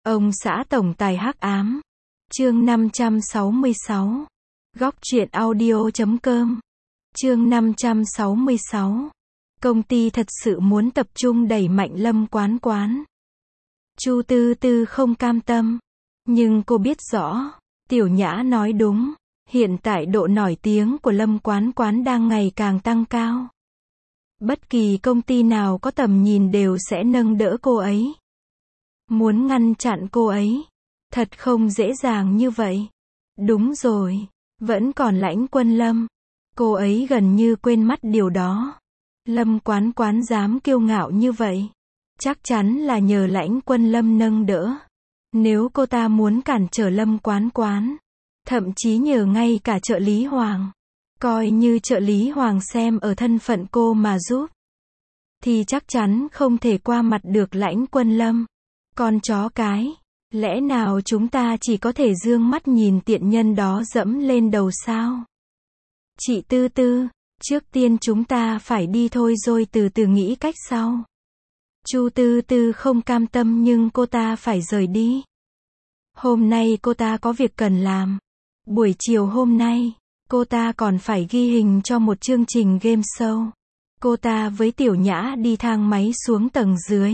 Ông xã tổng tài hắc ám. Chương 566. Góc truyện audio.com. Chương 566. Công ty thật sự muốn tập trung đẩy mạnh Lâm Quán Quán. Chu Tư Tư không cam tâm, nhưng cô biết rõ, Tiểu Nhã nói đúng, hiện tại độ nổi tiếng của Lâm Quán Quán đang ngày càng tăng cao. Bất kỳ công ty nào có tầm nhìn đều sẽ nâng đỡ cô ấy. Muốn ngăn chặn cô ấy, thật không dễ dàng như vậy. Đúng rồi, vẫn còn Lãnh Quân Lâm. Cô ấy gần như quên mất điều đó. Lâm Quán Quán dám kiêu ngạo như vậy, chắc chắn là nhờ Lãnh Quân Lâm nâng đỡ. Nếu cô ta muốn cản trở Lâm Quán Quán, thậm chí nhờ ngay cả trợ lý Hoàng, coi như trợ lý Hoàng xem ở thân phận cô mà giúp, thì chắc chắn không thể qua mặt được Lãnh Quân Lâm. Con chó cái, lẽ nào chúng ta chỉ có thể dương mắt nhìn tiện nhân đó dẫm lên đầu sao? Chị Tư Tư, trước tiên chúng ta phải đi thôi rồi từ từ nghĩ cách sau. Chu Tư Tư không cam tâm nhưng cô ta phải rời đi. Hôm nay cô ta có việc cần làm. Buổi chiều hôm nay, cô ta còn phải ghi hình cho một chương trình game show. Cô ta với Tiểu Nhã đi thang máy xuống tầng dưới.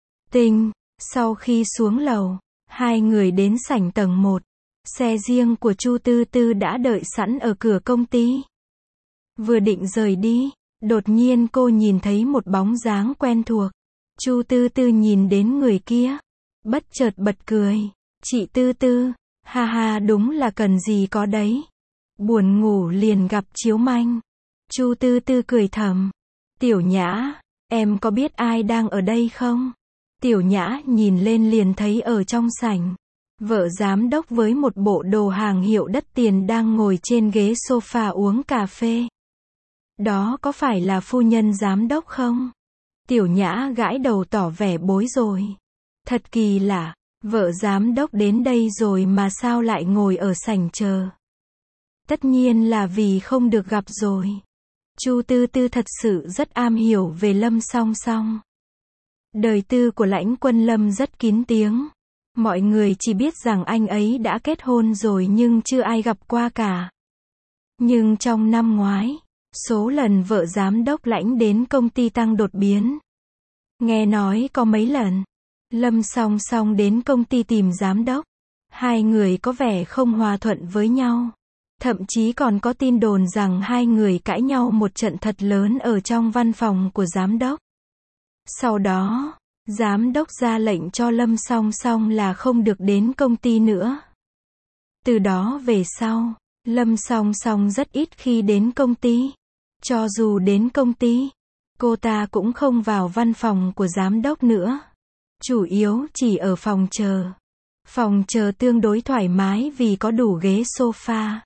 Sau khi xuống lầu, hai người đến sảnh tầng 1. Xe riêng của Chu Tư Tư đã đợi sẵn ở cửa công ty. Vừa định rời đi, đột nhiên cô nhìn thấy một bóng dáng quen thuộc. Chu Tư Tư nhìn đến người kia, bất chợt bật cười. Chị Tư Tư, ha ha, đúng là cần gì có đấy. Buồn ngủ liền gặp chiếu manh. Chu Tư Tư cười thầm. Tiểu Nhã, em có biết ai đang ở đây không? Tiểu Nhã nhìn lên liền thấy ở trong sảnh, vợ giám đốc với một bộ đồ hàng hiệu đắt tiền đang ngồi trên ghế sofa uống cà phê. Đó có phải là phu nhân giám đốc không? Tiểu Nhã gãi đầu tỏ vẻ bối rối. Thật kỳ lạ, vợ giám đốc đến đây rồi mà sao lại ngồi ở sảnh chờ? Tất nhiên là vì không được gặp rồi. Chu Tư Tư thật sự rất am hiểu về Lâm Song Song. Đời tư của Lãnh Quân Lâm rất kín tiếng. Mọi người chỉ biết rằng anh ấy đã kết hôn rồi nhưng chưa ai gặp qua cả. Nhưng trong năm ngoái, số lần vợ giám đốc Lãnh đến công ty tăng đột biến. Nghe nói có mấy lần, Lâm Song Song đến công ty tìm giám đốc. Hai người có vẻ không hòa thuận với nhau. Thậm chí còn có tin đồn rằng hai người cãi nhau một trận thật lớn ở trong văn phòng của giám đốc. Sau đó, giám đốc ra lệnh cho Lâm Song Song là không được đến công ty nữa. Từ đó về sau, Lâm Song Song rất ít khi đến công ty. Cho dù đến công ty, cô ta cũng không vào văn phòng của giám đốc nữa. Chủ yếu chỉ ở phòng chờ. Phòng chờ tương đối thoải mái vì có đủ ghế sofa,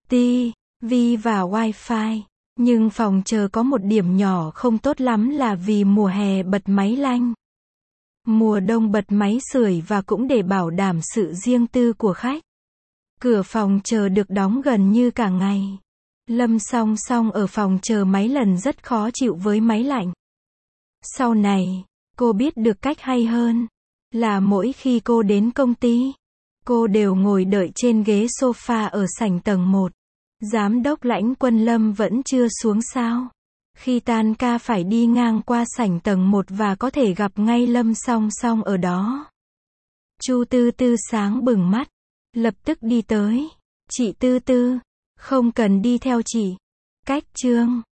TV và wifi. Nhưng phòng chờ có một điểm nhỏ không tốt lắm là vì mùa hè bật máy lạnh, mùa đông bật máy sưởi và cũng để bảo đảm sự riêng tư của khách. Cửa phòng chờ được đóng gần như cả ngày. Lâm Song Song ở phòng chờ mấy lần rất khó chịu với máy lạnh. Sau này, cô biết được cách hay hơn, là mỗi khi cô đến công ty, cô đều ngồi đợi trên ghế sofa ở sảnh tầng 1. Giám đốc Lãnh Quân Lâm vẫn chưa xuống sao? Khi tan ca phải đi ngang qua sảnh tầng 1 và có thể gặp ngay Lâm Song Song ở đó. Chu Tư Tư sáng bừng mắt, lập tức đi tới. Chị Tư Tư, không cần đi theo chị. Cách chương